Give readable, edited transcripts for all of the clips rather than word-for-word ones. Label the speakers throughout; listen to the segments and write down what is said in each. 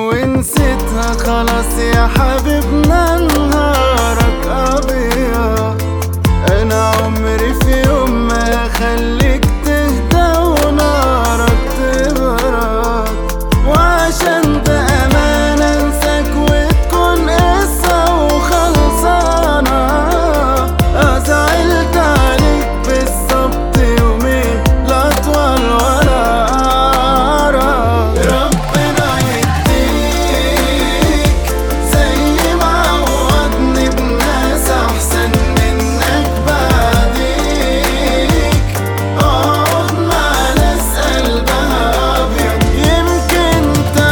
Speaker 1: ونسيتها خلاص يا حبيبنا نهارك أبيض. أنا عمري في يوم ما هخليك تهدى ونارك تبرد، وعشان بأمانة انساك وتكون قصة وخلصانة. زعلت عليك بالظبط يومين لا أطول ولا أقرب. ربنا يديك زي ما عوضني بناس أحسن منك بعديك. اقعد مع ناس قلبها أبيض يمكن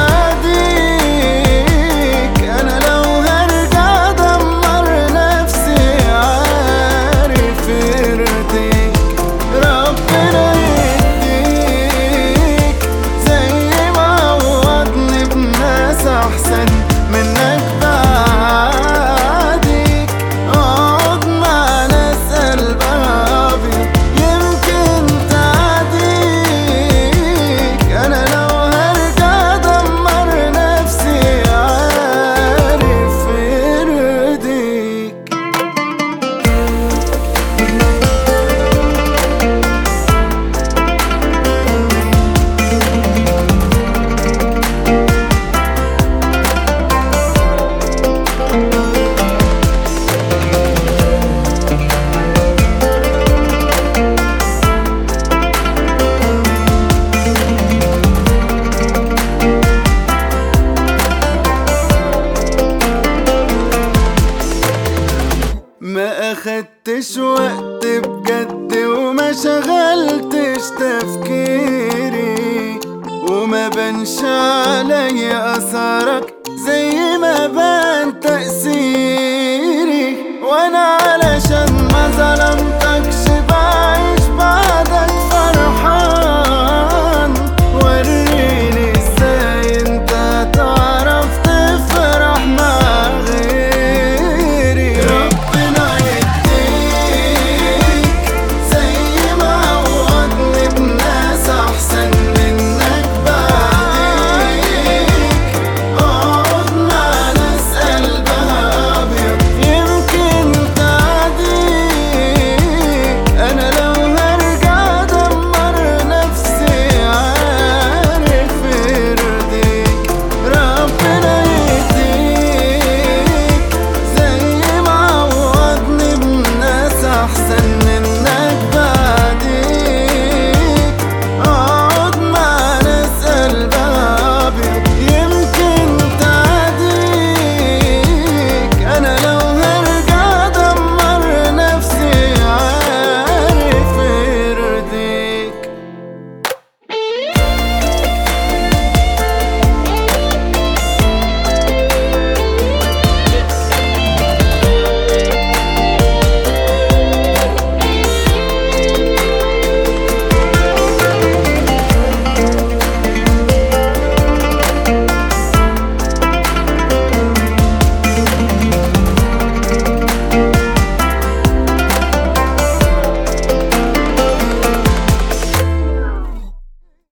Speaker 1: تعديك. أنا لو هرجع أدمر نفسي عارف يرضيك. ربنا يديك زي ما عوضني بناس أحسن منك بعديك. اقعد مع ناس قلبها أبيض يمكن تعديك. أنا لو هرجع أدمر نفسي عارف يرضيك. ما أخدتش وقت بجد وما شغلتش تفكيري، وما بنش عليا